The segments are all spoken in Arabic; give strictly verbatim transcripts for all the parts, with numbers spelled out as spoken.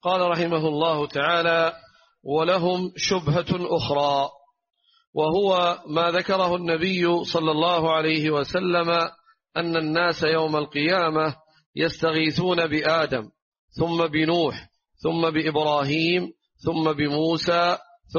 قال رحمه الله تعالى: ولهم شبهة أخرى، وهو ما ذكره النبي صلى الله عليه وسلم أن الناس يوم القيامة يستغيثون بآدم ثم بنوح ثم بإبراهيم ثم بموسى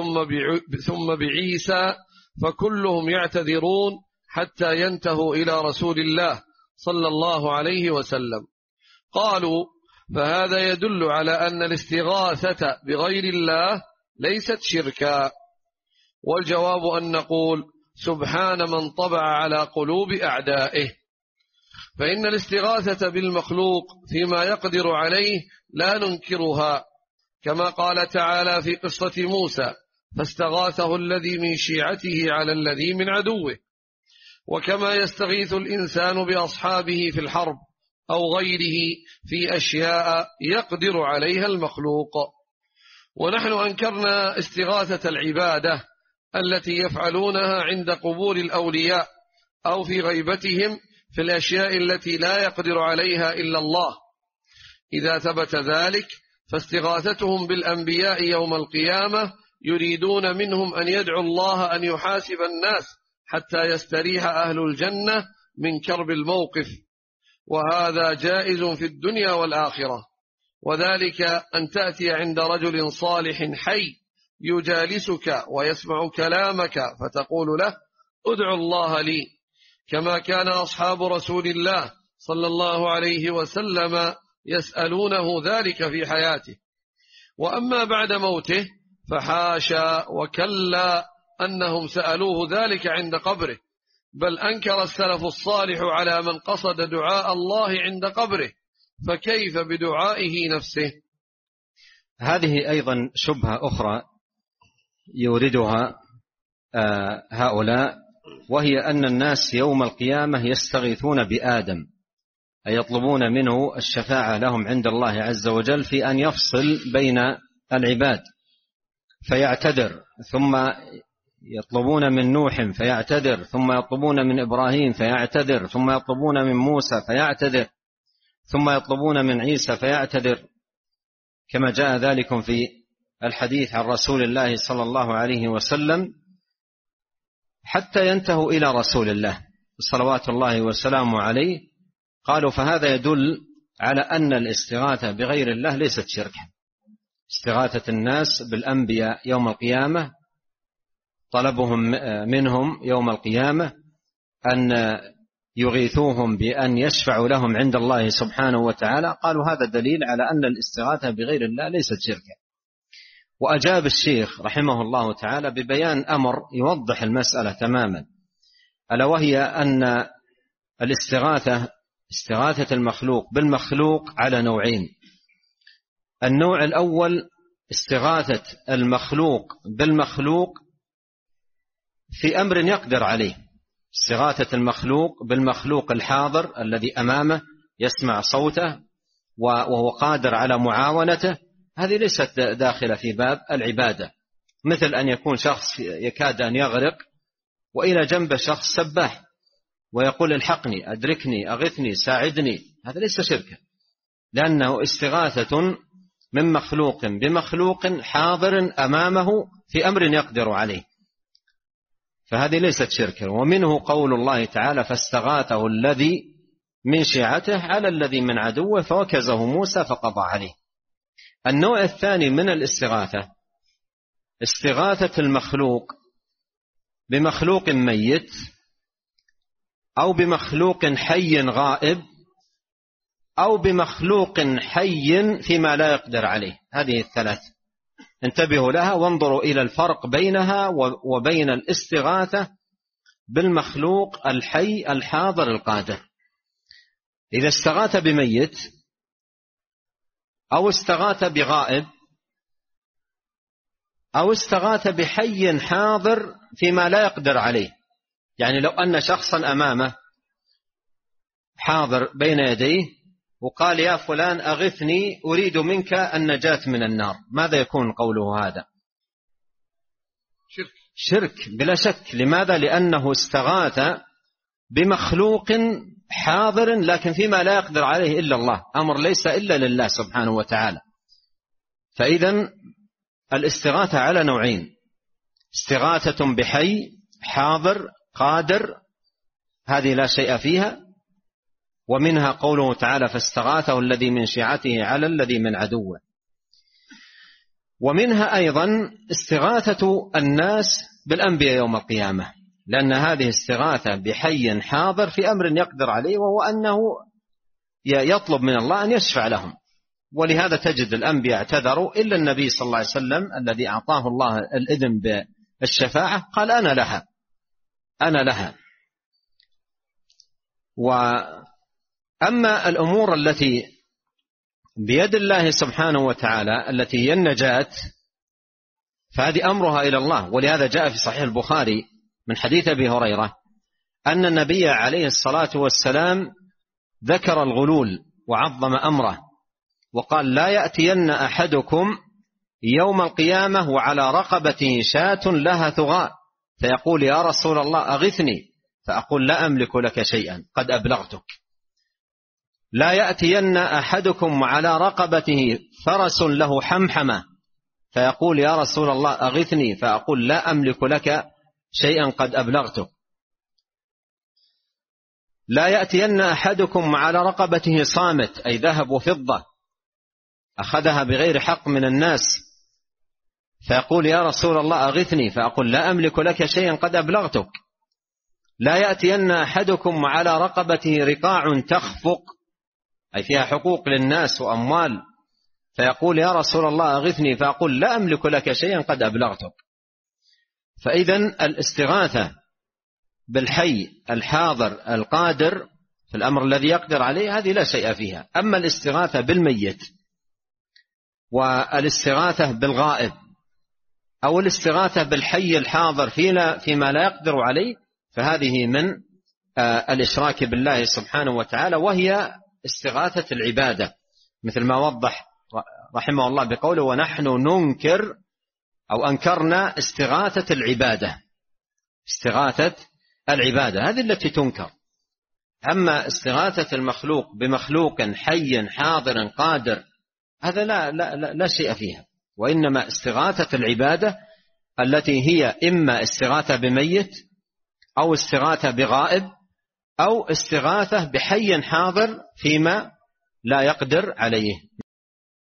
ثم بعيسى، فكلهم يعتذرون حتى ينتهوا إلى رسول الله صلى الله عليه وسلم. قالوا: فهذا يدل على أن الاستغاثة بغير الله ليست شركا. والجواب أن نقول: سبحان من طبع على قلوب أعدائه، فإن الاستغاثة بالمخلوق فيما يقدر عليه لا ننكرها، كما قال تعالى في قصة موسى: فاستغاثه الذي من شيعته على الذي من عدوه. وكما يستغيث الإنسان بأصحابه في الحرب أو غيره في أشياء يقدر عليها المخلوق. ونحن أنكرنا استغاثة العبادة التي يفعلونها عند قبور الأولياء أو في غيبتهم في الأشياء التي لا يقدر عليها إلا الله. إذا ثبت ذلك فاستغاثتهم بالأنبياء يوم القيامة يريدون منهم أن يدعوا الله أن يحاسب الناس حتى يستريح أهل الجنة من كرب الموقف، وهذا جائز في الدنيا والآخرة. وذلك أن تأتي عند رجل صالح حي يجالسك ويسمع كلامك فتقول له: ادعو الله لي، كما كان أصحاب رسول الله صلى الله عليه وسلم يسألونه ذلك في حياته. وأما بعد موته فحاشا وكلا أنهم سألوه ذلك عند قبره، بل أنكر السلف الصالح على من قصد دعاء الله عند قبره، فكيف بدعائه نفسه؟ هذه أيضا شبهة أخرى يوردها هؤلاء، وهي أن الناس يوم القيامة يستغيثون بآدم، أي يطلبون منه الشفاعة لهم عند الله عز وجل في أن يفصل بين العباد فيعتذر، ثم يطلبون من نوح فيعتذر، ثم يطلبون من إبراهيم فيعتذر، ثم يطلبون من موسى فيعتذر، ثم يطلبون من عيسى فيعتذر، كما جاء ذلك في الحديث عن رسول الله صلى الله عليه وسلم، حتى ينتهوا إلى رسول الله صلوات الله وسلامه عليه. قالوا: فهذا يدل على أن الاستغاثة بغير الله ليست شركا. استغاثة الناس بالأنبياء يوم القيامة، طلبهم منهم يوم القيامة أن يغيثوهم بأن يشفعوا لهم عند الله سبحانه وتعالى، قالوا هذا دليل على أن الاستغاثة بغير الله ليست شركا. وأجاب الشيخ رحمه الله تعالى ببيان أمر يوضح المسألة تماما، ألا وهي أن الاستغاثة استغاثة المخلوق بالمخلوق على نوعين. النوع الأول استغاثة المخلوق بالمخلوق في أمر يقدر عليه، استغاثة المخلوق بالمخلوق الحاضر الذي أمامه يسمع صوته وهو قادر على معاونته، هذه ليست داخلة في باب العبادة. مثل أن يكون شخص يكاد أن يغرق وإلى جنبه شخص سباح ويقول: الحقني، أدركني، أغثني، ساعدني، هذا ليس شركا، لأنه استغاثة من مخلوق بمخلوق حاضر أمامه في أمر يقدر عليه، فهذه ليست شركا. ومنه قول الله تعالى: فاستغاثه الذي من شيعته على الذي من عدوه فوكزه موسى فقضى عليه. النوع الثاني من الاستغاثة استغاثة المخلوق بمخلوق ميت أو بمخلوق حي غائب أو بمخلوق حي فيما لا يقدر عليه. هذه الثلاث انتبهوا لها وانظروا إلى الفرق بينها وبين الاستغاثة بالمخلوق الحي الحاضر القادر. إذا استغاث بميت أو استغاث بغائب أو استغاث بحي حاضر فيما لا يقدر عليه، يعني لو أن شخصا أمامه حاضر بين يديه وقال: يا فلان أغثني، أريد منك النجاة من النار، ماذا يكون قوله هذا؟ شرك. شرك بلا شك. لماذا؟ لأنه استغاث بمخلوق حاضر لكن فيما لا يقدر عليه إلا الله، أمر ليس إلا لله سبحانه وتعالى. فإذن الاستغاثة على نوعين: استغاثة بحي حاضر قادر، هذه لا شيء فيها، ومنها قوله تعالى: فاستغاثه الذي من شيعته على الذي من عدوه. ومنها أيضا استغاثة الناس بالأنبياء يوم القيامة، لأن هذه استغاثة بحي حاضر في أمر يقدر عليه، وهو أنه يطلب من الله أن يشفع لهم. ولهذا تجد الأنبياء اعتذروا إلا النبي صلى الله عليه وسلم الذي أعطاه الله الإذن بالشفاعة قال: أنا لها أنا لها. وأما الأمور التي بيد الله سبحانه وتعالى التي هي النجاة فهذه أمرها إلى الله. ولهذا جاء في صحيح البخاري من حديث أبي هريرة أن النبي عليه الصلاة والسلام ذكر الغلول وعظم أمره، وقال: لا يأتين أحدكم يوم القيامة وعلى رقبته شاة لها ثغاء فيقول: يا رسول الله أغثني، فأقول: لا أملك لك شيئا قد أبلغتك. لا يأتين أحدكم وعلى رقبته فرس له حمحمة فيقول: يا رسول الله أغثني، فأقول: لا أملك لك شيئا قد أبلغتك. لا يأتين أحدكم وعلى رقبته صامت، أي ذهب وفضة أخذها بغير حق من الناس، فيقول: يا رسول الله أغثني، فأقول: لا أملك لك شيئا قد أبلغتك. لا يأتين أحدكم وعلى رقبته رقاع تخفق، أي فيها حقوق للناس وأموال، فيقول: يا رسول الله أغثني، فأقول: لا أملك لك شيئا قد أبلغتك. فإذن الاستغاثة بالحي الحاضر القادر في الأمر الذي يقدر عليه هذه لا شيء فيها. أما الاستغاثة بالميت والاستغاثة بالغائب أو الاستغاثة بالحي الحاضر فيما لا يقدر عليه فهذه من الإشراك بالله سبحانه وتعالى، وهي استغاثة العبادة، مثل ما وضح رحمه الله بقوله: ونحن ننكر أو أنكرنا استغاثة العبادة. استغاثة العبادة هذه التي تنكر. أما استغاثة المخلوق بمخلوق حي حاضر قادر هذا لا, لا, لا, لا شيء فيها. وإنما استغاثة العبادة التي هي إما استغاثة بميت أو استغاثة بغائب أو استغاثة بحي حاضر فيما لا يقدر عليه.